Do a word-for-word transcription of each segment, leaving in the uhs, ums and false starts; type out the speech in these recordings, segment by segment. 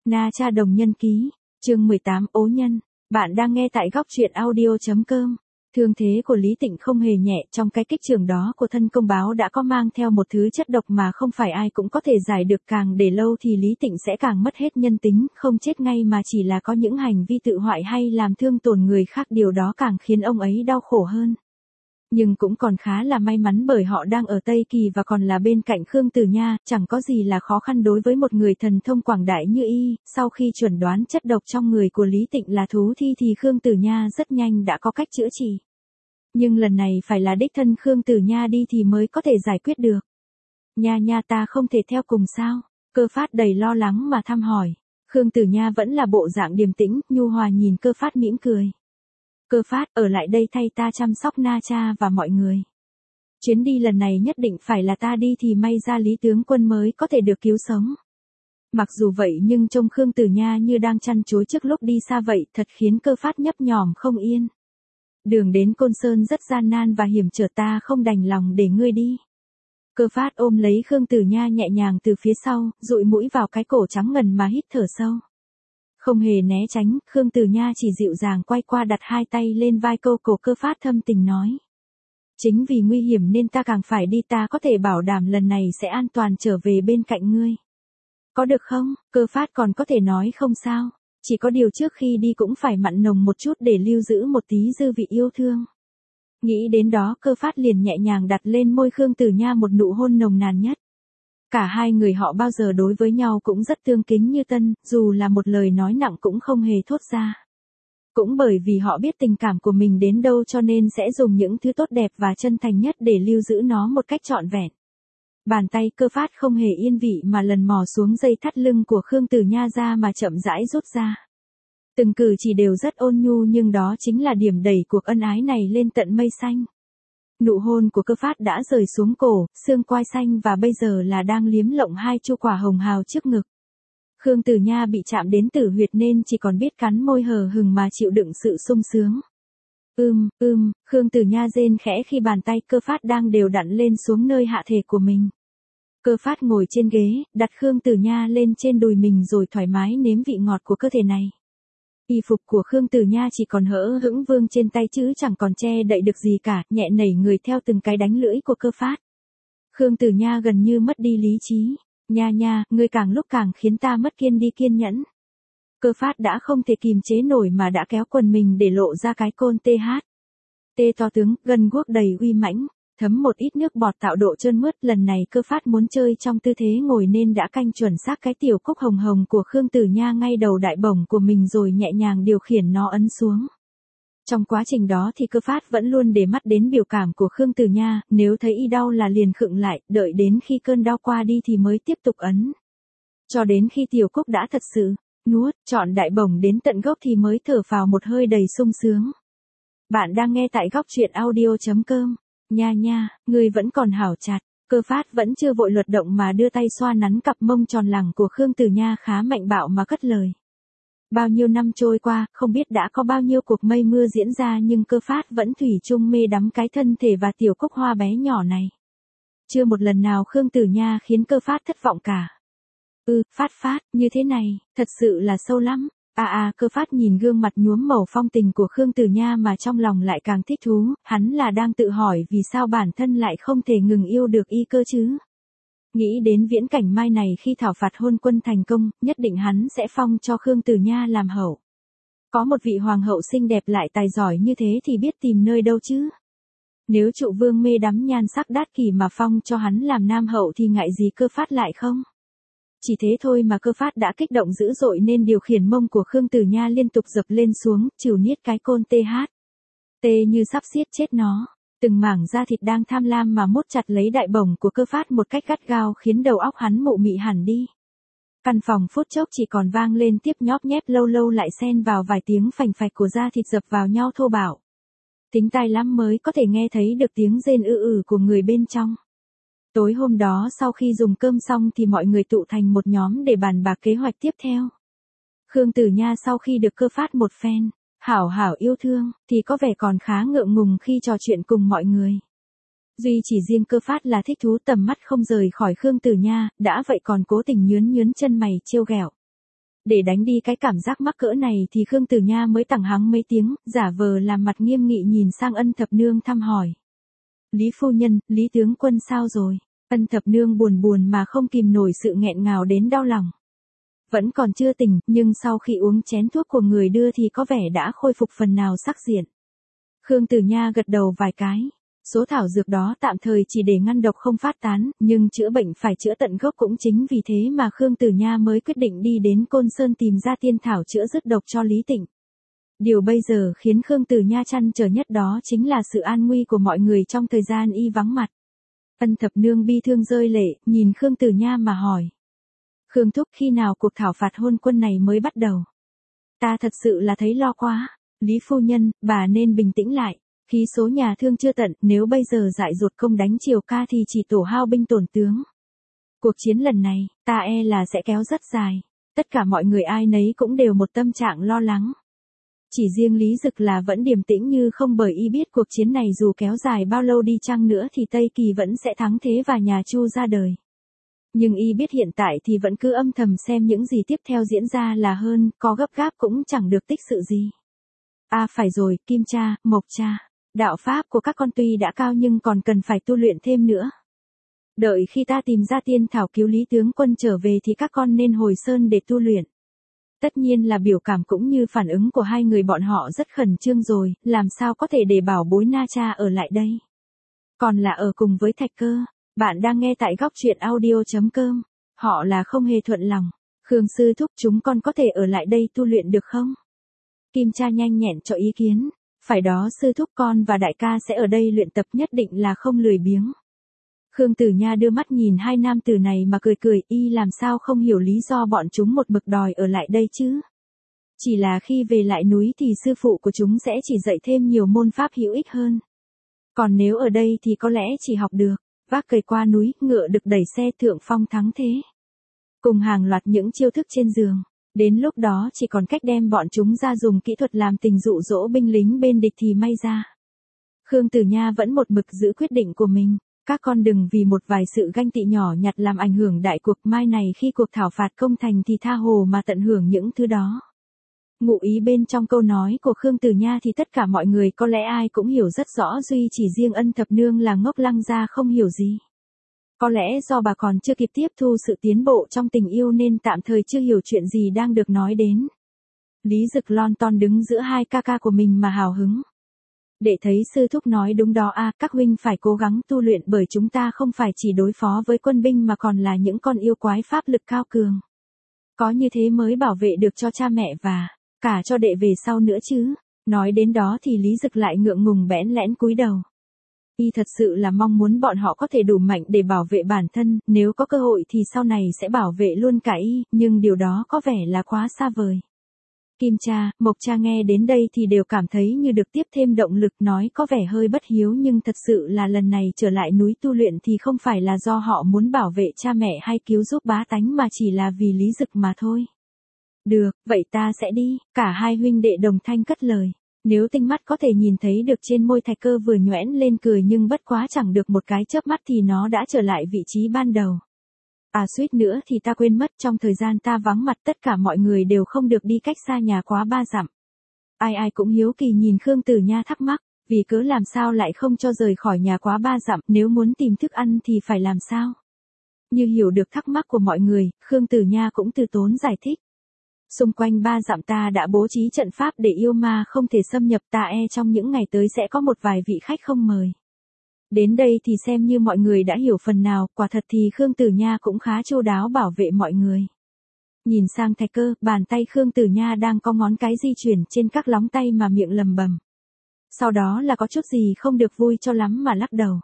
Na Cha Đồng Nhân Ký, chương mười tám Ố Nhân. Bạn đang nghe tại góc truyện audio.com. Thương thế của Lý Tịnh không hề nhẹ, trong cái kích trường đó của thân công báo đã có mang theo một thứ chất độc mà không phải ai cũng có thể giải được, càng để lâu thì Lý Tịnh sẽ càng mất hết nhân tính, không chết ngay mà chỉ là có những hành vi tự hoại hay làm thương tổn người khác, điều đó càng khiến ông ấy đau khổ hơn. Nhưng cũng còn khá là may mắn bởi họ đang ở Tây Kỳ và còn là bên cạnh Khương Tử Nha, chẳng có gì là khó khăn đối với một người thần thông quảng đại như y. Sau khi chuẩn đoán chất độc trong người của Lý Tịnh là thú thi thì Khương Tử Nha rất nhanh đã có cách chữa trị. Nhưng lần này phải là đích thân Khương Tử Nha đi thì mới có thể giải quyết được. Nha nha, ta không thể theo cùng sao? Cơ Phát đầy lo lắng mà thăm hỏi. Khương Tử Nha vẫn là bộ dạng điềm tĩnh, nhu hòa nhìn Cơ Phát mỉm cười. Cơ Phát, ở lại đây thay ta chăm sóc Na Cha và mọi người. Chuyến đi lần này nhất định phải là ta đi thì may ra Lý tướng quân mới có thể được cứu sống. Mặc dù vậy nhưng trông Khương Tử Nha như đang chăn chối trước lúc đi xa vậy, thật khiến Cơ Phát nhấp nhòm không yên. Đường đến Côn Sơn rất gian nan và hiểm trở, ta không đành lòng để ngươi đi. Cơ Phát ôm lấy Khương Tử Nha nhẹ nhàng từ phía sau, dụi mũi vào cái cổ trắng ngần mà hít thở sâu. Không hề né tránh, Khương Tử Nha chỉ dịu dàng quay qua đặt hai tay lên vai câu cổ Cơ Phát, thâm tình nói. Chính vì nguy hiểm nên ta càng phải đi, ta có thể bảo đảm lần này sẽ an toàn trở về bên cạnh ngươi. Có được không? Cơ Phát còn có thể nói không sao. Chỉ có điều trước khi đi cũng phải mặn nồng một chút để lưu giữ một tí dư vị yêu thương. Nghĩ đến đó, Cơ Phát liền nhẹ nhàng đặt lên môi Khương Tử Nha một nụ hôn nồng nàn nhất. Cả hai người họ bao giờ đối với nhau cũng rất tương kính như tân, dù là một lời nói nặng cũng không hề thốt ra. Cũng bởi vì họ biết tình cảm của mình đến đâu cho nên sẽ dùng những thứ tốt đẹp và chân thành nhất để lưu giữ nó một cách trọn vẹn. Bàn tay Cơ Phát không hề yên vị mà lần mò xuống dây thắt lưng của Khương Tử Nha ra mà chậm rãi rút ra. Từng cử chỉ đều rất ôn nhu nhưng đó chính là điểm đẩy cuộc ân ái này lên tận mây xanh. Nụ hôn của Cơ Phát đã rời xuống cổ, xương quai xanh và bây giờ là đang liếm lộng hai chu quả hồng hào trước ngực. Khương Tử Nha bị chạm đến tử huyệt nên chỉ còn biết cắn môi hờ hừng mà chịu đựng sự sung sướng. Ưm, ưm, Khương Tử Nha rên khẽ khi bàn tay Cơ Phát đang đều đặn lên xuống nơi hạ thể của mình. Cơ Phát ngồi trên ghế, đặt Khương Tử Nha lên trên đùi mình rồi thoải mái nếm vị ngọt của cơ thể này. Y phục của Khương Tử Nha chỉ còn hở hững vương trên tay chứ chẳng còn che đậy được gì cả, nhẹ nảy người theo từng cái đánh lưỡi của Cơ Phát. Khương Tử Nha gần như mất đi lý trí. Nha nha, ngươi càng lúc càng khiến ta mất kiên đi kiên nhẫn. Cơ Phát đã không thể kìm chế nổi mà đã kéo quần mình để lộ ra cái côn tê hát. Tê to tướng, gân guốc đầy uy mãnh, thấm một ít nước bọt tạo độ trơn mướt. Lần này Cơ Phát muốn chơi trong tư thế ngồi nên đã canh chuẩn xác cái tiểu cúc hồng hồng của Khương Tử Nha ngay đầu đại bổng của mình rồi nhẹ nhàng điều khiển nó ấn xuống. Trong quá trình đó thì Cơ Phát vẫn luôn để mắt đến biểu cảm của Khương Tử Nha, nếu thấy y đau là liền khựng lại, đợi đến khi cơn đau qua đi thì mới tiếp tục ấn. Cho đến khi tiểu cúc đã thật sự nuốt trọn đại bổng đến tận gốc thì mới thở phào một hơi đầy sung sướng. Bạn đang nghe tại góc truyện audio.com. Nha nha, ngươi vẫn còn hảo chặt. Cơ Phát vẫn chưa vội luật động mà đưa tay xoa nắn cặp mông tròn lẳng của Khương Tử Nha khá mạnh bạo mà cất lời. Bao nhiêu năm trôi qua, không biết đã có bao nhiêu cuộc mây mưa diễn ra nhưng Cơ Phát vẫn thủy chung mê đắm cái thân thể và tiểu cúc hoa bé nhỏ này. Chưa một lần nào Khương Tử Nha khiến Cơ Phát thất vọng cả. Ừ, Phát Phát, như thế này, thật sự là sâu lắm. À à, Cơ Phát nhìn gương mặt nhuốm màu phong tình của Khương Tử Nha mà trong lòng lại càng thích thú, hắn là đang tự hỏi vì sao bản thân lại không thể ngừng yêu được y cơ chứ. Nghĩ đến viễn cảnh mai này khi thảo phạt hôn quân thành công, nhất định hắn sẽ phong cho Khương Tử Nha làm hậu. Có một vị hoàng hậu xinh đẹp lại tài giỏi như thế thì biết tìm nơi đâu chứ. Nếu trụ vương mê đắm nhan sắc đát kỷ mà phong cho hắn làm nam hậu thì ngại gì Cơ Phát lại không? Chỉ thế thôi mà Cơ Phát đã kích động dữ dội nên điều khiển mông của Khương Tử Nha liên tục dập lên xuống, chịu niết cái côn tê hát. Tê như sắp xiết chết nó. Từng mảng da thịt đang tham lam mà mốt chặt lấy đại bổng của Cơ Phát một cách gắt gao khiến đầu óc hắn mụ mị hẳn đi. Căn phòng phút chốc chỉ còn vang lên tiếp nhóp nhép, lâu lâu lại xen vào vài tiếng phành phạch của da thịt dập vào nhau thô bạo. Tính tai lắm mới có thể nghe thấy được tiếng rên ư ử của người bên trong. Tối hôm đó sau khi dùng cơm xong thì mọi người tụ thành một nhóm để bàn bạc kế hoạch tiếp theo. Khương Tử Nha sau khi được Cơ Phát một phen hảo hảo yêu thương thì có vẻ còn khá ngượng ngùng khi trò chuyện cùng mọi người. Duy chỉ riêng Cơ Phát là thích thú, tầm mắt không rời khỏi Khương Tử Nha, đã vậy còn cố tình nhướn nhướn chân mày trêu ghẹo. Để đánh đi cái cảm giác mắc cỡ này thì Khương Tử Nha mới tằng hắng mấy tiếng, giả vờ làm mặt nghiêm nghị nhìn sang Ân Thập Nương thăm hỏi. Lý phu nhân, Lý tướng quân sao rồi? Ân Thập Nương buồn buồn mà không kìm nổi sự nghẹn ngào đến đau lòng. Vẫn còn chưa tỉnh, nhưng sau khi uống chén thuốc của người đưa thì có vẻ đã khôi phục phần nào sắc diện. Khương Tử Nha gật đầu vài cái. Số thảo dược đó tạm thời chỉ để ngăn độc không phát tán, nhưng chữa bệnh phải chữa tận gốc, cũng chính vì thế mà Khương Tử Nha mới quyết định đi đến Côn Sơn tìm ra tiên thảo chữa dứt độc cho Lý Tịnh. Điều bây giờ khiến Khương Tử Nha trăn trở nhất đó chính là sự an nguy của mọi người trong thời gian y vắng mặt. Ân Thập Nương bi thương rơi lệ, nhìn Khương Tử Nha mà hỏi. Khương thúc, khi nào cuộc thảo phạt hôn quân này mới bắt đầu? Ta thật sự là thấy lo quá. Lý phu nhân, bà nên bình tĩnh lại. Khí số nhà thương chưa tận, nếu bây giờ dại dột công đánh Triều Ca thì chỉ tổ hao binh tổn tướng. Cuộc chiến lần này, ta e là sẽ kéo rất dài. Tất cả mọi người ai nấy cũng đều một tâm trạng lo lắng. Chỉ riêng Lý Dực là vẫn điềm tĩnh như không, bởi y biết cuộc chiến này dù kéo dài bao lâu đi chăng nữa thì Tây Kỳ vẫn sẽ thắng thế và nhà Chu ra đời. Nhưng y biết hiện tại thì vẫn cứ âm thầm xem những gì tiếp theo diễn ra là hơn, có gấp gáp cũng chẳng được tích sự gì. À phải rồi, Kim cha, Mộc cha. Đạo pháp của các con tuy đã cao nhưng còn cần phải tu luyện thêm nữa. Đợi khi ta tìm ra tiên thảo cứu Lý tướng quân trở về thì các con nên hồi sơn để tu luyện. Tất nhiên là biểu cảm cũng như phản ứng của hai người bọn họ rất khẩn trương rồi, làm sao có thể để bảo bối Na Cha ở lại đây. Còn là ở cùng với Thạch Cơ. Bạn đang nghe tại góc truyện audio chấm com. Họ là không hề thuận lòng. Khương sư thúc, chúng con có thể ở lại đây tu luyện được không? Kim cha nhanh nhẹn cho ý kiến. Phải đó sư thúc, con và đại ca sẽ ở đây luyện tập, nhất định là không lười biếng. Khương Tử Nha đưa mắt nhìn hai nam tử này mà cười cười, y làm sao không hiểu lý do bọn chúng một mực đòi ở lại đây chứ. Chỉ là khi về lại núi thì sư phụ của chúng sẽ chỉ dạy thêm nhiều môn pháp hữu ích hơn. Còn nếu ở đây thì có lẽ chỉ học được, vác cày qua núi, ngựa được đẩy xe thượng phong thắng thế. Cùng hàng loạt những chiêu thức trên giường. Đến lúc đó chỉ còn cách đem bọn chúng ra dùng kỹ thuật làm tình dụ dỗ binh lính bên địch thì may ra. Khương Tử Nha vẫn một mực giữ quyết định của mình. Các con đừng vì một vài sự ganh tị nhỏ nhặt làm ảnh hưởng đại cuộc, mai này khi cuộc thảo phạt công thành thì tha hồ mà tận hưởng những thứ đó. Ngụ ý bên trong câu nói của Khương Tử Nha thì tất cả mọi người có lẽ ai cũng hiểu rất rõ, duy chỉ riêng Ân Thập Nương là ngốc lăng ra không hiểu gì. Có lẽ do bà còn chưa kịp tiếp thu sự tiến bộ trong tình yêu nên tạm thời chưa hiểu chuyện gì đang được nói đến. Lý Dực lon ton đứng giữa hai ca ca của mình mà hào hứng. Để thấy sư thúc nói đúng đó a, à, các huynh phải cố gắng tu luyện, bởi chúng ta không phải chỉ đối phó với quân binh mà còn là những con yêu quái pháp lực cao cường. Có như thế mới bảo vệ được cho cha mẹ và cả cho đệ về sau nữa chứ. Nói đến đó thì Lý Dực lại ngượng ngùng bẽn lẽn cúi đầu. Y thật sự là mong muốn bọn họ có thể đủ mạnh để bảo vệ bản thân, nếu có cơ hội thì sau này sẽ bảo vệ luôn cả y, nhưng điều đó có vẻ là quá xa vời. Kim cha, Mộc cha nghe đến đây thì đều cảm thấy như được tiếp thêm động lực, nói có vẻ hơi bất hiếu nhưng thật sự là lần này trở lại núi tu luyện thì không phải là do họ muốn bảo vệ cha mẹ hay cứu giúp bá tánh mà chỉ là vì Lý Dực mà thôi. Được, vậy ta sẽ đi, cả hai huynh đệ đồng thanh cất lời. Nếu tinh mắt có thể nhìn thấy được trên môi Thạch Cơ vừa nhoẻn lên cười, nhưng bất quá chẳng được một cái chớp mắt thì nó đã trở lại vị trí ban đầu. À suýt nữa thì ta quên mất, trong thời gian ta vắng mặt tất cả mọi người đều không được đi cách xa nhà quá ba dặm. Ai ai cũng hiếu kỳ nhìn Khương Tử Nha thắc mắc, vì cớ làm sao lại không cho rời khỏi nhà quá ba dặm, nếu muốn tìm thức ăn thì phải làm sao? Như hiểu được thắc mắc của mọi người, Khương Tử Nha cũng từ tốn giải thích. Xung quanh ba dặm ta đã bố trí trận pháp để yêu ma không thể xâm nhập, ta e trong những ngày tới sẽ có một vài vị khách không mời. Đến đây thì xem như mọi người đã hiểu phần nào, quả thật thì Khương Tử Nha cũng khá chu đáo bảo vệ mọi người. Nhìn sang Thạch Cơ, bàn tay Khương Tử Nha đang có ngón cái di chuyển trên các lóng tay mà miệng lầm bầm. Sau đó là có chút gì không được vui cho lắm mà lắc đầu.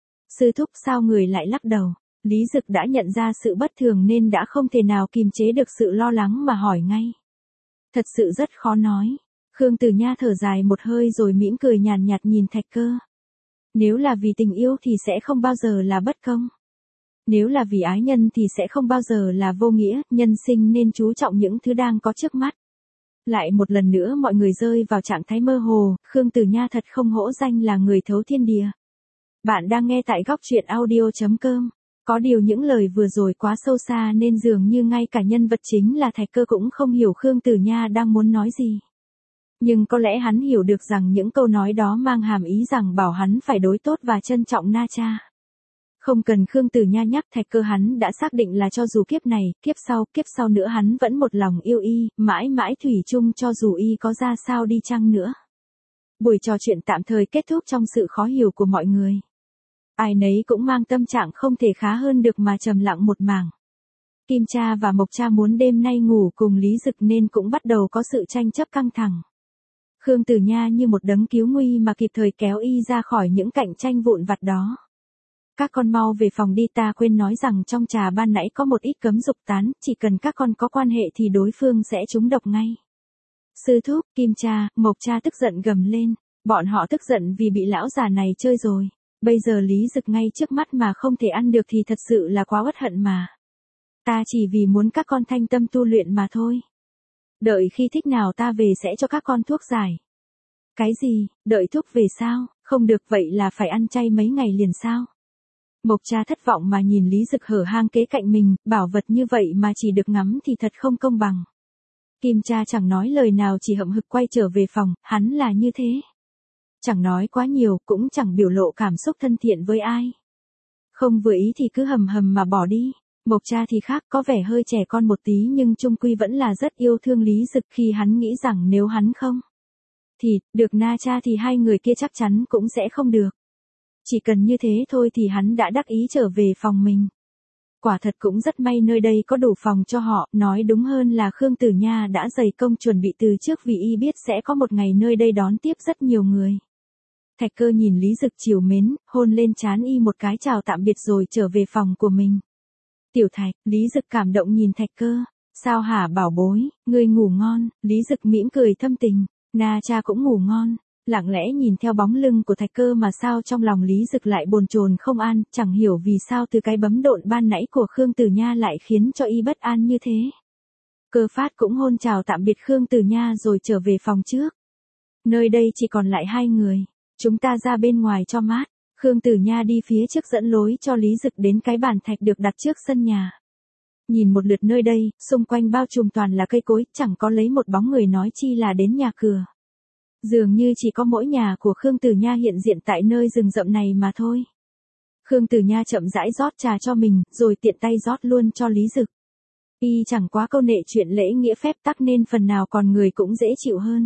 Sư thúc, sao người lại lắc đầu? Lý Dực đã nhận ra sự bất thường nên đã không thể nào kìm chế được sự lo lắng mà hỏi ngay. Thật sự rất khó nói. Khương Tử Nha thở dài một hơi rồi mỉm cười nhàn nhạt nhìn Thạch Cơ. Nếu là vì tình yêu thì sẽ không bao giờ là bất công. Nếu là vì ái nhân thì sẽ không bao giờ là vô nghĩa, nhân sinh nên chú trọng những thứ đang có trước mắt. Lại một lần nữa mọi người rơi vào trạng thái mơ hồ, Khương Tử Nha thật không hổ danh là người thấu thiên địa. Bạn đang nghe tại góc truyện audio chấm com. Có điều những lời vừa rồi quá sâu xa nên dường như ngay cả nhân vật chính là Thạch Cơ cũng không hiểu Khương Tử Nha đang muốn nói gì. Nhưng có lẽ hắn hiểu được rằng những câu nói đó mang hàm ý rằng bảo hắn phải đối tốt và trân trọng Na Cha. Không cần Khương Tử Nha nhắc, Thạch Cơ hắn đã xác định là cho dù kiếp này, kiếp sau, kiếp sau nữa hắn vẫn một lòng yêu y, mãi mãi thủy chung cho dù y có ra sao đi chăng nữa. Buổi trò chuyện tạm thời kết thúc trong sự khó hiểu của mọi người. Ai nấy cũng mang tâm trạng không thể khá hơn được mà trầm lặng một mảng. Kim Cha và Mộc Cha muốn đêm nay ngủ cùng Lý Dực nên cũng bắt đầu có sự tranh chấp căng thẳng. Khương Tử Nha như một đấng cứu nguy mà kịp thời kéo y ra khỏi những cạnh tranh vụn vặt đó. Các con mau về phòng đi, ta quên nói rằng trong trà ban nãy có một ít cấm dục tán, chỉ cần các con có quan hệ thì đối phương sẽ trúng độc ngay. Sư thúc, Kim Cha, Mộc Cha tức giận gầm lên, bọn họ tức giận vì bị lão già này chơi rồi. Bây giờ Lý Dực ngay trước mắt mà không thể ăn được thì thật sự là quá uất hận mà. Ta chỉ vì muốn các con thanh tâm tu luyện mà thôi. Đợi khi thích nào ta về sẽ cho các con thuốc giải. Cái gì, đợi thuốc về sao, không được vậy là phải ăn chay mấy ngày liền sao? Mộc Cha thất vọng mà nhìn Lý Dực hở hang kế cạnh mình, bảo vật như vậy mà chỉ được ngắm thì thật không công bằng. Kim Cha chẳng nói lời nào chỉ hậm hực quay trở về phòng, hắn là như thế. Chẳng nói quá nhiều, cũng chẳng biểu lộ cảm xúc thân thiện với ai. Không vừa ý thì cứ hầm hầm mà bỏ đi. Mộc Cha thì khác, có vẻ hơi trẻ con một tí nhưng chung quy vẫn là rất yêu thương Lý Dực khi hắn nghĩ rằng nếu hắn không thì, được Na Cha thì hai người kia chắc chắn cũng sẽ không được. Chỉ cần như thế thôi thì hắn đã đắc ý trở về phòng mình. Quả thật cũng rất may nơi đây có đủ phòng cho họ, nói đúng hơn là Khương Tử Nha đã dày công chuẩn bị từ trước vì y biết sẽ có một ngày nơi đây đón tiếp rất nhiều người. Thạch Cơ nhìn Lý Dực trìu mến, hôn lên trán y một cái chào tạm biệt rồi trở về phòng của mình. Tiểu Thạch, Lý Dực cảm động nhìn Thạch Cơ, sao hả bảo bối, ngươi ngủ ngon, Lý Dực mỉm cười thâm tình, Na Cha cũng ngủ ngon. Lặng lẽ nhìn theo bóng lưng của Thạch Cơ mà sao trong lòng Lý Dực lại bồn chồn không an, chẳng hiểu vì sao từ cái bấm độn ban nãy của Khương Tử Nha lại khiến cho y bất an như thế. Cơ Phát cũng hôn chào tạm biệt Khương Tử Nha rồi trở về phòng trước. Nơi đây chỉ còn lại hai người, chúng ta ra bên ngoài cho mát. Khương Tử Nha đi phía trước dẫn lối cho Lý Dực đến cái bàn thạch được đặt trước sân nhà. Nhìn một lượt nơi đây, xung quanh bao trùm toàn là cây cối, chẳng có lấy một bóng người nói chi là đến nhà cửa. Dường như chỉ có mỗi nhà của Khương Tử Nha hiện diện tại nơi rừng rậm này mà thôi. Khương Tử Nha chậm rãi rót trà cho mình, rồi tiện tay rót luôn cho Lý Dực. Y chẳng quá câu nệ chuyện lễ nghĩa phép tắc nên phần nào còn người cũng dễ chịu hơn.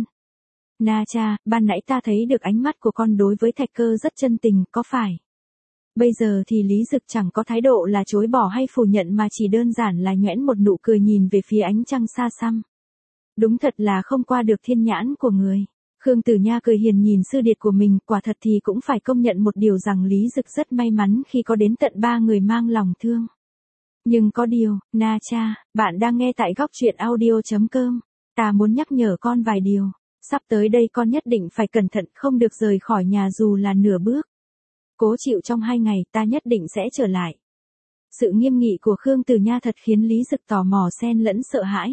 Na Cha, ban nãy ta thấy được ánh mắt của con đối với Thạch Cơ rất chân tình, có phải? Bây giờ thì Lý Dực chẳng có thái độ là chối bỏ hay phủ nhận mà chỉ đơn giản là nhoẻn một nụ cười nhìn về phía ánh trăng xa xăm. Đúng thật là không qua được thiên nhãn của người. Khương Tử Nha cười hiền nhìn sư điệt của mình, quả thật thì cũng phải công nhận một điều rằng Lý Dực rất may mắn khi có đến tận ba người mang lòng thương. Nhưng có điều, Na Cha, bạn đang nghe tại góc truyện audio chấm com, ta muốn nhắc nhở con vài điều. Sắp tới đây con nhất định phải cẩn thận, không được rời khỏi nhà dù là nửa bước. Cố chịu trong hai ngày, ta nhất định sẽ trở lại. Sự nghiêm nghị của Khương Tử Nha thật khiến Lý Dực tò mò xen lẫn sợ hãi.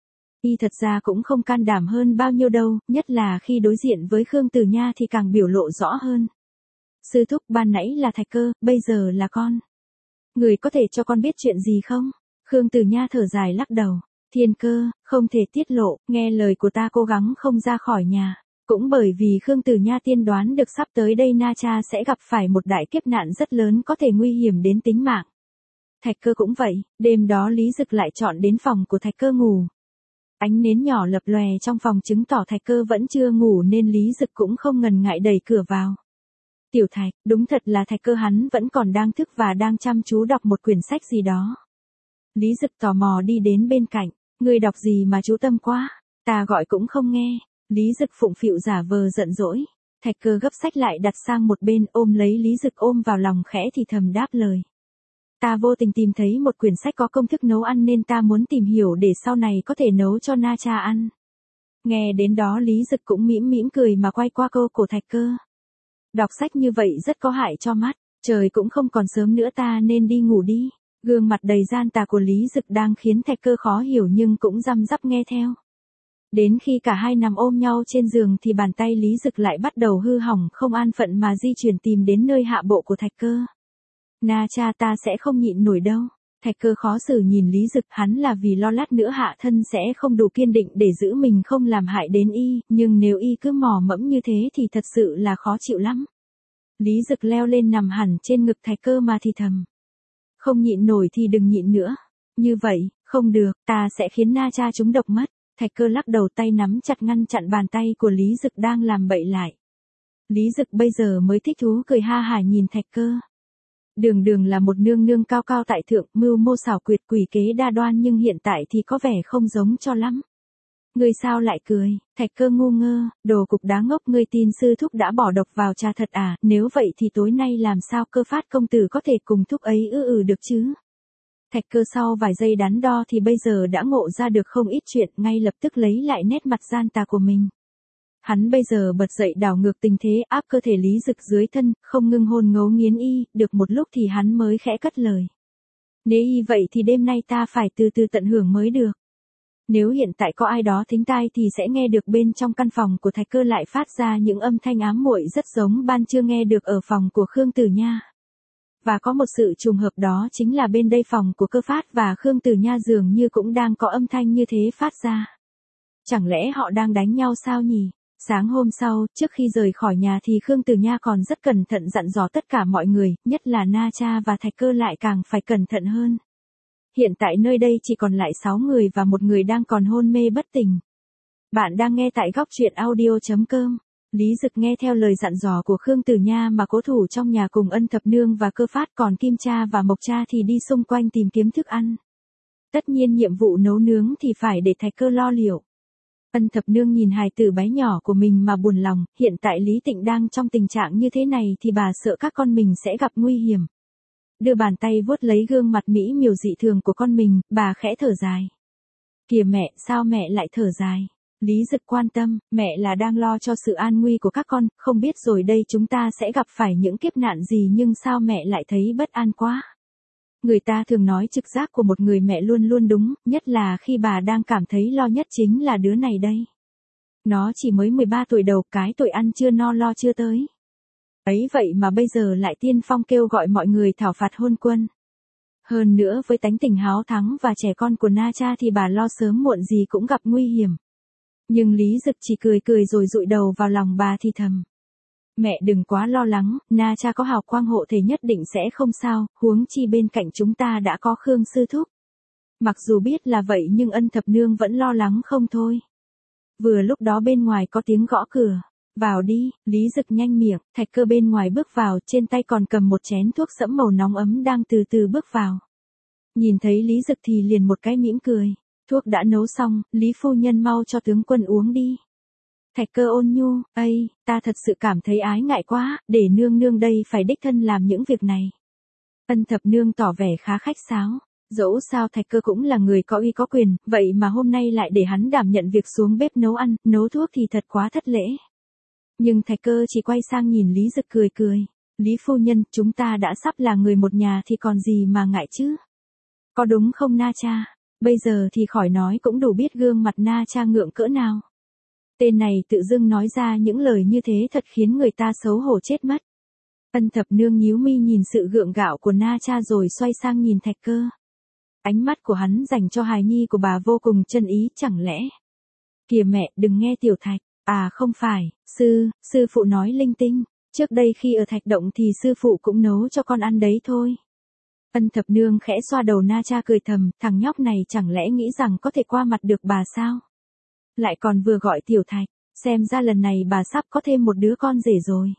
Y thật ra cũng không can đảm hơn bao nhiêu đâu, nhất là khi đối diện với Khương Tử Nha thì càng biểu lộ rõ hơn. Sư thúc, ban nãy là Thạch Cơ, bây giờ là con. Người có thể cho con biết chuyện gì không? Khương Tử Nha thở dài lắc đầu. Thiên Cơ, không thể tiết lộ, nghe lời của ta cố gắng không ra khỏi nhà. Cũng bởi vì Khương Tử Nha tiên đoán được sắp tới đây Na Cha sẽ gặp phải một đại kiếp nạn rất lớn có thể nguy hiểm đến tính mạng. Thạch Cơ cũng vậy, đêm đó Lý Dực lại chọn đến phòng của Thạch Cơ ngủ. Ánh nến nhỏ lập lòe trong phòng chứng tỏ Thạch Cơ vẫn chưa ngủ nên Lý Dực cũng không ngần ngại đẩy cửa vào. Tiểu Thạch, đúng thật là Thạch Cơ hắn vẫn còn đang thức và đang chăm chú đọc một quyển sách gì đó. Lý Dực tò mò đi đến bên cạnh, ngươi đọc gì mà chú tâm quá, ta gọi cũng không nghe. Lý Dực phụng phịu giả vờ giận dỗi. Thạch Cơ gấp sách lại đặt sang một bên ôm lấy Lý Dực ôm vào lòng khẽ thì thầm đáp lời. Ta vô tình tìm thấy một quyển sách có công thức nấu ăn nên ta muốn tìm hiểu để sau này có thể nấu cho Na Cha ăn. Nghe đến đó Lý Dực cũng mỉm mỉm cười mà quay qua câu của Thạch Cơ. Đọc sách như vậy rất có hại cho mắt, trời cũng không còn sớm nữa ta nên đi ngủ đi. Gương mặt đầy gian tà của Lý Dực đang khiến Thạch Cơ khó hiểu nhưng cũng răm rắp nghe theo. Đến khi cả hai nằm ôm nhau trên giường thì bàn tay Lý Dực lại bắt đầu hư hỏng không an phận mà di chuyển tìm đến nơi hạ bộ của Thạch Cơ. Na cha ta sẽ không nhịn nổi đâu. Thạch Cơ khó xử nhìn Lý Dực, hắn là vì lo lát nữa hạ thân sẽ không đủ kiên định để giữ mình không làm hại đến y, nhưng nếu y cứ mò mẫm như thế thì thật sự là khó chịu lắm. Lý Dực leo lên nằm hẳn trên ngực Thạch Cơ mà thì thầm. Không nhịn nổi thì đừng nhịn nữa. Như vậy, không được, ta sẽ khiến Na cha trúng độc mất. Thạch Cơ lắc đầu, tay nắm chặt ngăn chặn bàn tay của Lý Dực đang làm bậy lại. Lý Dực bây giờ mới thích thú cười ha hả nhìn Thạch Cơ. Đường đường là một nương nương cao cao tại thượng, mưu mô xảo quyệt, quỷ kế đa đoan, nhưng hiện tại thì có vẻ không giống cho lắm. Ngươi sao lại cười? Thạch Cơ ngu ngơ, đồ cục đá ngốc, ngươi tin sư thúc đã bỏ độc vào trà thật à? Nếu vậy thì tối nay làm sao Cơ Phát công tử có thể cùng thúc ấy ư ừ được chứ? Thạch Cơ sau vài giây đắn đo thì bây giờ đã ngộ ra được không ít chuyện, ngay lập tức lấy lại nét mặt gian tà của mình. Hắn bây giờ bật dậy đảo ngược tình thế, áp cơ thể Lý Dực dưới thân, không ngưng hôn ngấu nghiến y, được một lúc thì hắn mới khẽ cất lời. Nếu y vậy thì đêm nay ta phải từ từ tận hưởng mới được. Nếu hiện tại có ai đó thính tai thì sẽ nghe được bên trong căn phòng của Thạch Cơ lại phát ra những âm thanh ám muội rất giống ban trưa nghe được ở phòng của Khương Tử Nha. Và có một sự trùng hợp đó chính là bên đây phòng của Cơ Phát và Khương Tử Nha dường như cũng đang có âm thanh như thế phát ra. Chẳng lẽ họ đang đánh nhau sao nhỉ? Sáng hôm sau, trước khi rời khỏi nhà thì Khương Tử Nha còn rất cẩn thận dặn dò tất cả mọi người, nhất là Na cha và Thạch Cơ lại càng phải cẩn thận hơn. Hiện tại nơi đây chỉ còn lại sáu người và một người đang còn hôn mê bất tỉnh. Bạn đang nghe tại góc truyện audio chấm com. Lý Dực nghe theo lời dặn dò của Khương Tử Nha mà cố thủ trong nhà cùng Ân Thập Nương và Cơ Phát, còn Kim cha và Mộc cha thì đi xung quanh tìm kiếm thức ăn. Tất nhiên nhiệm vụ nấu nướng thì phải để Thạch Cơ lo liệu. Ân Thập Nương nhìn hài tử bé nhỏ của mình mà buồn lòng, hiện tại Lý Tịnh đang trong tình trạng như thế này thì bà sợ các con mình sẽ gặp nguy hiểm. Đưa bàn tay vuốt lấy gương mặt mỹ miều dị thường của con mình, bà khẽ thở dài. Kìa mẹ, sao mẹ lại thở dài? Lý Dực quan tâm, mẹ là đang lo cho sự an nguy của các con, không biết rồi đây chúng ta sẽ gặp phải những kiếp nạn gì nhưng sao mẹ lại thấy bất an quá? Người ta thường nói trực giác của một người mẹ luôn luôn đúng, nhất là khi bà đang cảm thấy lo nhất chính là đứa này đây. Nó chỉ mới mười ba tuổi đầu, cái tuổi ăn chưa no lo chưa tới. Ấy vậy mà bây giờ lại tiên phong kêu gọi mọi người thảo phạt hôn quân. Hơn nữa với tánh tình háo thắng và trẻ con của Na cha thì bà lo sớm muộn gì cũng gặp nguy hiểm. Nhưng Lý Dực chỉ cười cười rồi dụi đầu vào lòng bà thì thầm. Mẹ đừng quá lo lắng, Na cha có hào quang hộ thể nhất định sẽ không sao, huống chi bên cạnh chúng ta đã có Khương sư thúc. Mặc dù biết là vậy nhưng Ân Thập Nương vẫn lo lắng không thôi. Vừa lúc đó bên ngoài có tiếng gõ cửa. Vào đi, Lý Dực nhanh miệng, Thạch Cơ bên ngoài bước vào, trên tay còn cầm một chén thuốc sẫm màu nóng ấm đang từ từ bước vào. Nhìn thấy Lý Dực thì liền một cái mỉm cười. Thuốc đã nấu xong, Lý phu nhân mau cho tướng quân uống đi. Thạch Cơ ôn nhu, ây, ta thật sự cảm thấy ái ngại quá, để nương nương đây phải đích thân làm những việc này. Ân Thập Nương tỏ vẻ khá khách sáo, dẫu sao Thạch Cơ cũng là người có uy có quyền, vậy mà hôm nay lại để hắn đảm nhận việc xuống bếp nấu ăn, nấu thuốc thì thật quá thất lễ. Nhưng Thạch Cơ chỉ quay sang nhìn Lý Dực cười cười. Lý phu nhân, chúng ta đã sắp là người một nhà thì còn gì mà ngại chứ? Có đúng không Na cha? Bây giờ thì khỏi nói cũng đủ biết gương mặt Na cha ngượng cỡ nào. Tên này tự dưng nói ra những lời như thế thật khiến người ta xấu hổ chết mất. Ân Thập Nương nhíu mi nhìn sự gượng gạo của Na cha rồi xoay sang nhìn Thạch Cơ. Ánh mắt của hắn dành cho hài nhi của bà vô cùng chân ý, chẳng lẽ. Kìa mẹ, đừng nghe Tiểu Thạch. À không phải, sư, sư phụ nói linh tinh. Trước đây khi ở Thạch Động thì sư phụ cũng nấu cho con ăn đấy thôi. Ân Thập Nương khẽ xoa đầu Na cha cười thầm, thằng nhóc này chẳng lẽ nghĩ rằng có thể qua mặt được bà sao? Lại còn vừa gọi Tiểu Thạch, xem ra lần này bà sắp có thêm một đứa con rể rồi.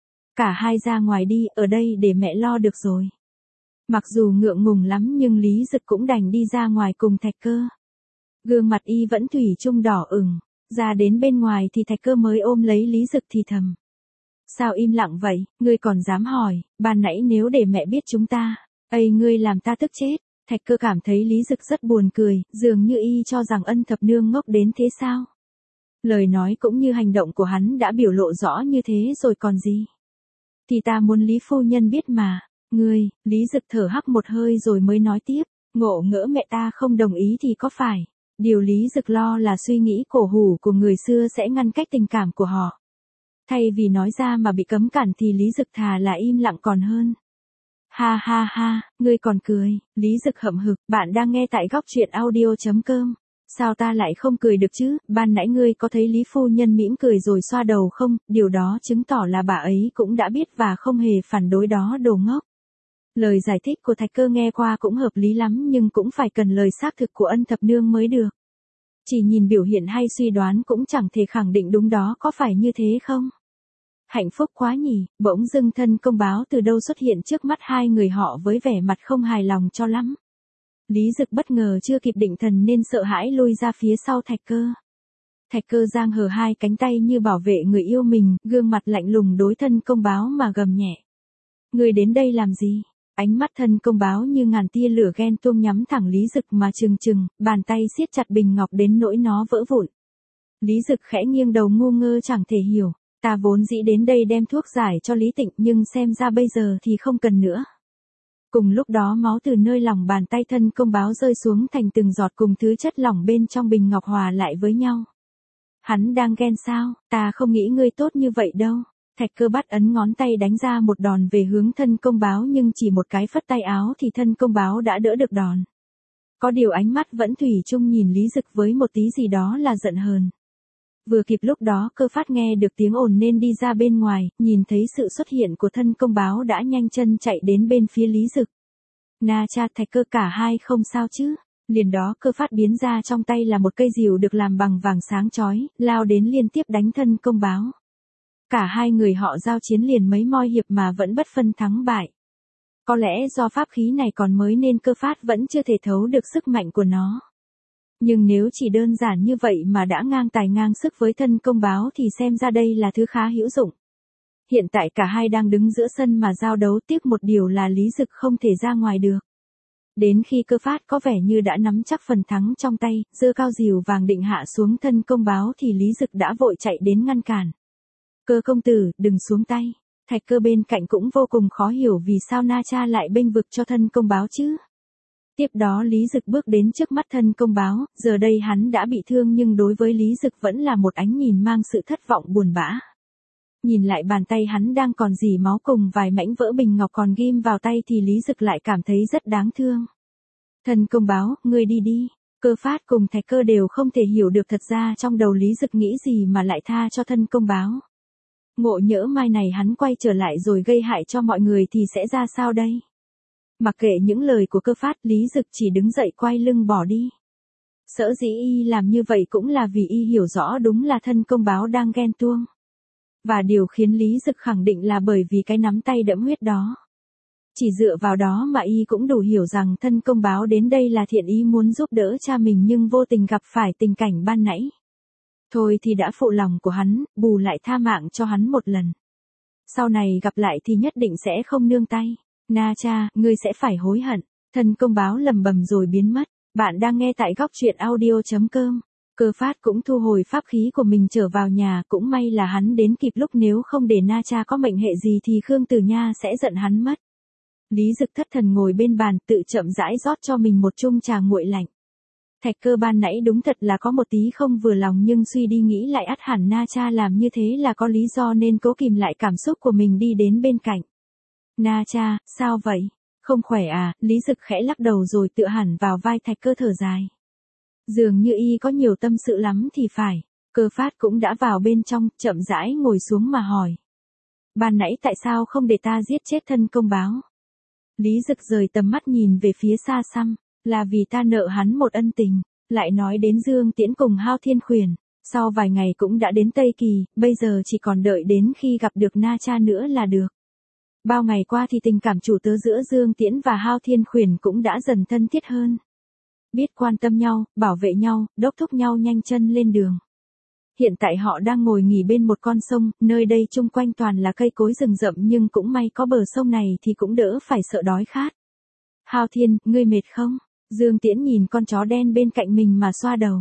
Cả hai ra ngoài đi, ở đây để mẹ lo được rồi. Mặc dù ngượng ngùng lắm nhưng Lý Dực cũng đành đi ra ngoài cùng Thạch Cơ. Gương mặt y vẫn thủy chung đỏ ửng, ra đến bên ngoài thì Thạch Cơ mới ôm lấy Lý Dực thì thầm. Sao im lặng vậy, ngươi còn dám hỏi, ban nãy nếu để mẹ biết chúng ta, ây ngươi làm ta tức chết. Thạch Cơ cảm thấy Lý Dực rất buồn cười, dường như y cho rằng Ân Thập Nương ngốc đến thế sao. Lời nói cũng như hành động của hắn đã biểu lộ rõ như thế rồi còn gì. Thì ta muốn Lý phu nhân biết mà, ngươi, Lý Dực thở hắt một hơi rồi mới nói tiếp, ngộ ngỡ mẹ ta không đồng ý thì có phải. Điều Lý Dực lo là suy nghĩ cổ hủ của người xưa sẽ ngăn cách tình cảm của họ. Thay vì nói ra mà bị cấm cản thì Lý Dực thà là im lặng còn hơn. Ha ha ha, ngươi còn cười, Lý Dực hậm hực, bạn đang nghe tại góc truyện audio.com. Sao ta lại không cười được chứ, ban nãy ngươi có thấy Lý phu nhân mỉm cười rồi xoa đầu không, điều đó chứng tỏ là bà ấy cũng đã biết và không hề phản đối đó đồ ngốc. Lời giải thích của Thạch Cơ nghe qua cũng hợp lý lắm nhưng cũng phải cần lời xác thực của Ân Thập Nương mới được. Chỉ nhìn biểu hiện hay suy đoán cũng chẳng thể khẳng định đúng đó có phải như thế không? Hạnh phúc quá nhỉ, bỗng dưng thân công báo từ đâu xuất hiện trước mắt hai người họ với vẻ mặt không hài lòng cho lắm. Lý Dực bất ngờ chưa kịp định thần nên sợ hãi lui ra phía sau Thạch Cơ. Thạch Cơ giang hở hai cánh tay như bảo vệ người yêu mình, gương mặt lạnh lùng đối thân công báo mà gầm nhẹ. Người đến đây làm gì? Ánh mắt thân công báo như ngàn tia lửa ghen tuông nhắm thẳng Lý Dực mà trừng trừng, bàn tay siết chặt bình ngọc đến nỗi nó vỡ vụn. Lý Dực khẽ nghiêng đầu ngu ngơ chẳng thể hiểu. Ta vốn dĩ đến đây đem thuốc giải cho Lý Tịnh nhưng xem ra bây giờ thì không cần nữa. Cùng lúc đó máu từ nơi lòng bàn tay thân công báo rơi xuống thành từng giọt cùng thứ chất lỏng bên trong bình ngọc hòa lại với nhau. Hắn đang ghen sao, ta không nghĩ ngươi tốt như vậy đâu. Thạch Cơ bắt ấn ngón tay đánh ra một đòn về hướng thân công báo nhưng chỉ một cái phất tay áo thì thân công báo đã đỡ được đòn. Có điều ánh mắt vẫn thủy chung nhìn Lý Dực với một tí gì đó là giận hờn. Vừa kịp lúc đó Cơ Phát nghe được tiếng ồn nên đi ra bên ngoài, nhìn thấy sự xuất hiện của thân công báo đã nhanh chân chạy đến bên phía Lý Dực. Na Cha Thạch Cơ cả hai không sao chứ? Liền đó Cơ Phát biến ra trong tay là một cây rìu được làm bằng vàng sáng chói, lao đến liên tiếp đánh thân công báo. Cả hai người họ giao chiến liền mấy moi hiệp mà vẫn bất phân thắng bại. Có lẽ do pháp khí này còn mới nên Cơ Phát vẫn chưa thể thấu được sức mạnh của nó. Nhưng nếu chỉ đơn giản như vậy mà đã ngang tài ngang sức với thân công báo thì xem ra đây là thứ khá hữu dụng. Hiện tại cả hai đang đứng giữa sân mà giao đấu, tiếc một điều là Lý Dực không thể ra ngoài được. Đến khi Cơ Phát có vẻ như đã nắm chắc phần thắng trong tay, giơ cao rìu vàng định hạ xuống thân công báo thì Lý Dực đã vội chạy đến ngăn cản. Cơ công tử, đừng xuống tay. Thạch Cơ bên cạnh cũng vô cùng khó hiểu vì sao Na Cha lại bênh vực cho thân công báo chứ. Tiếp đó Lý Dực bước đến trước mắt thân công báo, giờ đây hắn đã bị thương nhưng đối với Lý Dực vẫn là một ánh nhìn mang sự thất vọng buồn bã. Nhìn lại bàn tay hắn đang còn rỉ máu cùng vài mảnh vỡ bình ngọc còn ghim vào tay thì Lý Dực lại cảm thấy rất đáng thương. Thân công báo, ngươi đi đi. Cơ Phát cùng Thạch Cơ đều không thể hiểu được thật ra trong đầu Lý Dực nghĩ gì mà lại tha cho thân công báo. Ngộ nhỡ mai này hắn quay trở lại rồi gây hại cho mọi người thì sẽ ra sao đây? Mặc kệ những lời của Cơ Phát, Lý Dực chỉ đứng dậy quay lưng bỏ đi. Sở dĩ y làm như vậy cũng là vì y hiểu rõ đúng là thân công báo đang ghen tuông. Và điều khiến Lý Dực khẳng định là bởi vì cái nắm tay đẫm huyết đó. Chỉ dựa vào đó mà y cũng đủ hiểu rằng thân công báo đến đây là thiện ý muốn giúp đỡ cha mình nhưng vô tình gặp phải tình cảnh ban nãy. Thôi thì đã phụ lòng của hắn, bù lại tha mạng cho hắn một lần. Sau này gặp lại thì nhất định sẽ không nương tay. Na Cha, ngươi sẽ phải hối hận. Thân công báo lầm bầm rồi biến mất. Bạn đang nghe tại góc truyện audio.com. Cơ Phát cũng thu hồi pháp khí của mình trở vào nhà, cũng may là hắn đến kịp lúc, nếu không để Na Cha có mệnh hệ gì thì Khương Tử Nha sẽ giận hắn mất. Lý Dực thất thần ngồi bên bàn tự chậm rãi rót cho mình một chung trà nguội lạnh. Thạch Cơ ban nãy đúng thật là có một tí không vừa lòng nhưng suy đi nghĩ lại ắt hẳn Na Cha làm như thế là có lý do nên cố kìm lại cảm xúc của mình đi đến bên cạnh. Na Cha, sao vậy? Không khỏe à? Lý Dực khẽ lắc đầu rồi tựa hẳn vào vai Thạch Cơ thở dài. Dường như y có nhiều tâm sự lắm thì phải. Cơ Phát cũng đã vào bên trong, chậm rãi ngồi xuống mà hỏi. Ban nãy tại sao không để ta giết chết thân công báo? Lý Dực rời tầm mắt nhìn về phía xa xăm, là vì ta nợ hắn một ân tình. Lại nói đến Dương Tiễn cùng Hao Thiên Khuyển, sau vài ngày cũng đã đến Tây Kỳ, bây giờ chỉ còn đợi đến khi gặp được Na Cha nữa là được. Bao ngày qua thì tình cảm chủ tớ giữa Dương Tiễn và Hao Thiên Khuyển cũng đã dần thân thiết hơn. Biết quan tâm nhau, bảo vệ nhau, đốc thúc nhau nhanh chân lên đường. Hiện tại họ đang ngồi nghỉ bên một con sông, nơi đây chung quanh toàn là cây cối rừng rậm nhưng cũng may có bờ sông này thì cũng đỡ phải sợ đói khát. Hao Thiên, ngươi mệt không? Dương Tiễn nhìn con chó đen bên cạnh mình mà xoa đầu.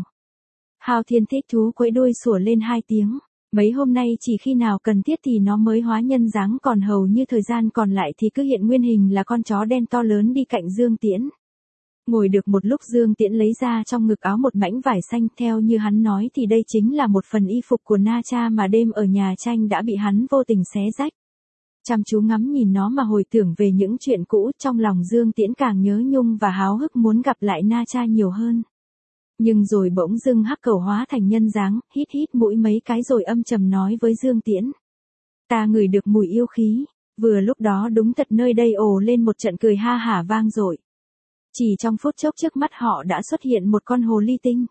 Hao Thiên thích thú quẫy đuôi sủa lên hai tiếng. Mấy hôm nay chỉ khi nào cần thiết thì nó mới hóa nhân dáng, còn hầu như thời gian còn lại thì cứ hiện nguyên hình là con chó đen to lớn đi cạnh Dương Tiễn. Ngồi được một lúc Dương Tiễn lấy ra trong ngực áo một mảnh vải xanh, theo như hắn nói thì đây chính là một phần y phục của Na Cha mà đêm ở nhà tranh đã bị hắn vô tình xé rách. Chăm chú ngắm nhìn nó mà hồi tưởng về những chuyện cũ, trong lòng Dương Tiễn càng nhớ nhung và háo hức muốn gặp lại Na Cha nhiều hơn. Nhưng rồi bỗng dưng Hắc Cẩu hóa thành nhân dáng, hít hít mũi mấy cái rồi âm trầm nói với Dương Tiễn. Ta ngửi được mùi yêu khí. Vừa lúc đó đúng thật nơi đây ồ lên một trận cười ha hả vang dội. Chỉ trong phút chốc trước mắt họ đã xuất hiện một con hồ ly tinh.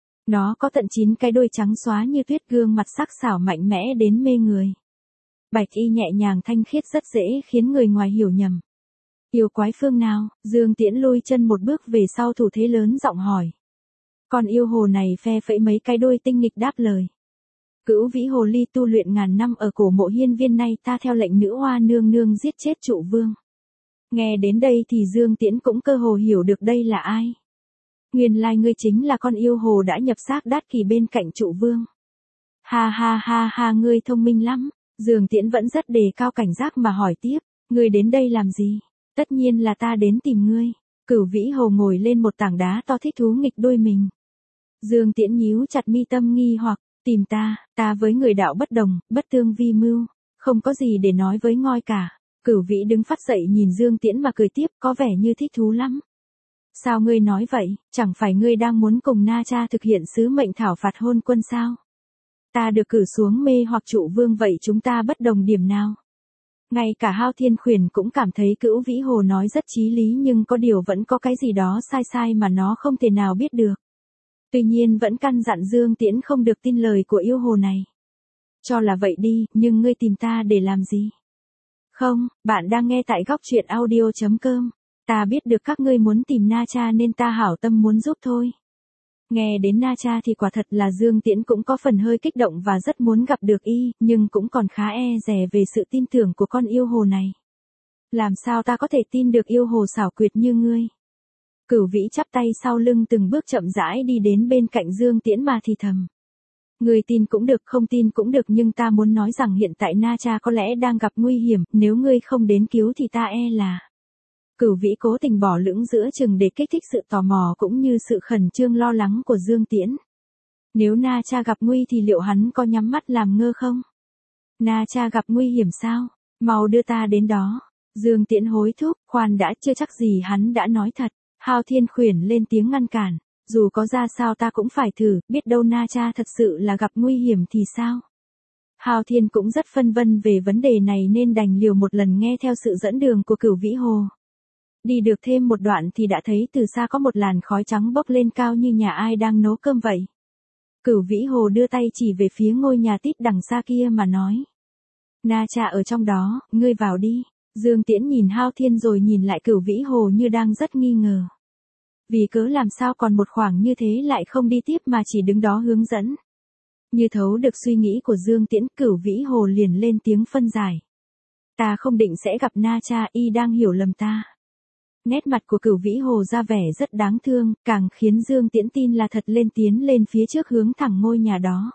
Nó có tận chín cái đuôi trắng xóa như tuyết, gương mặt sắc sảo mạnh mẽ đến mê người. Bạch y nhẹ nhàng thanh khiết rất dễ khiến người ngoài hiểu nhầm. Yêu quái phương nào? Dương Tiễn lui chân một bước về sau thủ thế lớn giọng hỏi. Con yêu hồ này phe phẩy mấy cái đuôi tinh nghịch đáp lời. Cửu vĩ hồ ly tu luyện ngàn năm ở cổ mộ hiên viên, nay ta theo lệnh nữ hoa nương nương giết chết trụ vương. Nghe đến đây thì Dương Tiễn cũng cơ hồ hiểu được đây là ai. Nguyên lai ngươi chính là con yêu hồ đã nhập xác đát kỳ bên cạnh trụ vương. Ha ha ha ha, ngươi thông minh lắm. Dương Tiễn vẫn rất đề cao cảnh giác mà hỏi tiếp, ngươi đến đây làm gì? Tất nhiên là ta đến tìm ngươi. Cửu vĩ hồ ngồi lên một tảng đá to thích thú nghịch đuôi mình. Dương Tiễn nhíu chặt mi tâm nghi hoặc, tìm ta, ta với người đạo bất đồng, bất tương vi mưu, không có gì để nói với ngoi cả. Cửu vĩ đứng phát dậy nhìn Dương Tiễn mà cười tiếp, có vẻ như thích thú lắm. Sao ngươi nói vậy, chẳng phải ngươi đang muốn cùng Na Cha thực hiện sứ mệnh thảo phạt hôn quân sao? Ta được cử xuống mê hoặc trụ vương, vậy chúng ta bất đồng điểm nào? Ngay cả Hao Thiên Khuyển cũng cảm thấy Cửu vĩ hồ nói rất chí lý, nhưng có điều vẫn có cái gì đó sai sai mà nó không thể nào biết được. Tuy nhiên vẫn căn dặn Dương Tiễn không được tin lời của yêu hồ này. Cho là vậy đi, nhưng ngươi tìm ta để làm gì? Không, bạn đang nghe tại góc truyện audio chấm com. Ta biết được các ngươi muốn tìm Na Cha nên ta hảo tâm muốn giúp thôi. Nghe đến Na Cha thì quả thật là Dương Tiễn cũng có phần hơi kích động và rất muốn gặp được y, nhưng cũng còn khá e dè về sự tin tưởng của con yêu hồ này. Làm sao ta có thể tin được yêu hồ xảo quyệt như ngươi? Cửu vĩ chắp tay sau lưng từng bước chậm rãi đi đến bên cạnh Dương Tiễn mà thì thầm. Người tin cũng được, không tin cũng được, nhưng ta muốn nói rằng hiện tại Na Cha có lẽ đang gặp nguy hiểm, nếu ngươi không đến cứu thì ta e là... Cửu vĩ cố tình bỏ lửng giữa chừng để kích thích sự tò mò cũng như sự khẩn trương lo lắng của Dương Tiễn. Nếu Na Cha gặp nguy thì liệu hắn có nhắm mắt làm ngơ không? Na Cha gặp nguy hiểm sao? Mau đưa ta đến đó. Dương Tiễn hối thúc, khoan đã, chưa chắc gì hắn đã nói thật. Hao Thiên Khuyển lên tiếng ngăn cản. Dù có ra sao ta cũng phải thử, biết đâu Na Cha thật sự là gặp nguy hiểm thì sao? Hao Thiên cũng rất phân vân về vấn đề này nên đành liều một lần nghe theo sự dẫn đường của Cửu vĩ hồ. Đi được thêm một đoạn thì đã thấy từ xa có một làn khói trắng bốc lên cao như nhà ai đang nấu cơm vậy. Cửu vĩ hồ đưa tay chỉ về phía ngôi nhà tít đằng xa kia mà nói. Na Cha ở trong đó, ngươi vào đi. Dương Tiễn nhìn Hao Thiên rồi nhìn lại Cửu vĩ hồ như đang rất nghi ngờ. Vì cớ làm sao còn một khoảng như thế lại không đi tiếp mà chỉ đứng đó hướng dẫn. Như thấu được suy nghĩ của Dương Tiễn, Cửu vĩ hồ liền lên tiếng phân giải. Ta không định sẽ gặp Na Cha, y đang hiểu lầm ta. Nét mặt của Cửu vĩ hồ ra vẻ rất đáng thương, càng khiến Dương Tiễn tin là thật, lên tiến lên phía trước hướng thẳng ngôi nhà đó.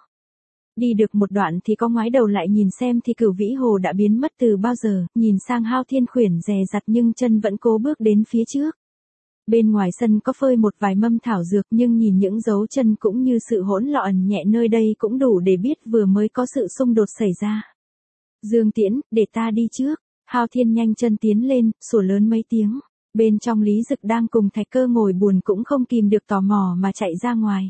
Đi được một đoạn thì có ngoái đầu lại nhìn xem thì Cửu vĩ hồ đã biến mất từ bao giờ, nhìn sang Hao Thiên Khuyển dè dặt nhưng chân vẫn cố bước đến phía trước. Bên ngoài sân có phơi một vài mâm thảo dược, nhưng nhìn những dấu chân cũng như sự hỗn loạn nhẹ nơi đây cũng đủ để biết vừa mới có sự xung đột xảy ra. Dương Tiễn, để ta đi trước. Hao Thiên nhanh chân tiến lên, sủa lớn mấy tiếng. Bên trong Lý Dực đang cùng Thạch Cơ ngồi buồn cũng không kìm được tò mò mà chạy ra ngoài.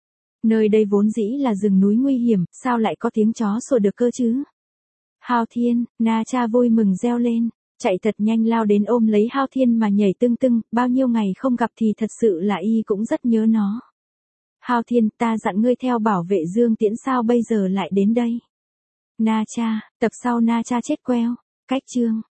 Nơi đây vốn dĩ là rừng núi nguy hiểm, sao lại có tiếng chó sủa được cơ chứ? Hao Thiên, Na Cha vui mừng reo lên, chạy thật nhanh lao đến ôm lấy Hao Thiên mà nhảy tưng tưng, bao nhiêu ngày không gặp thì thật sự là y cũng rất nhớ nó. Hao Thiên, ta dặn ngươi theo bảo vệ Dương Tiễn, sao bây giờ lại đến đây? Na Cha, tập sau Na Cha chết queo. Cách chương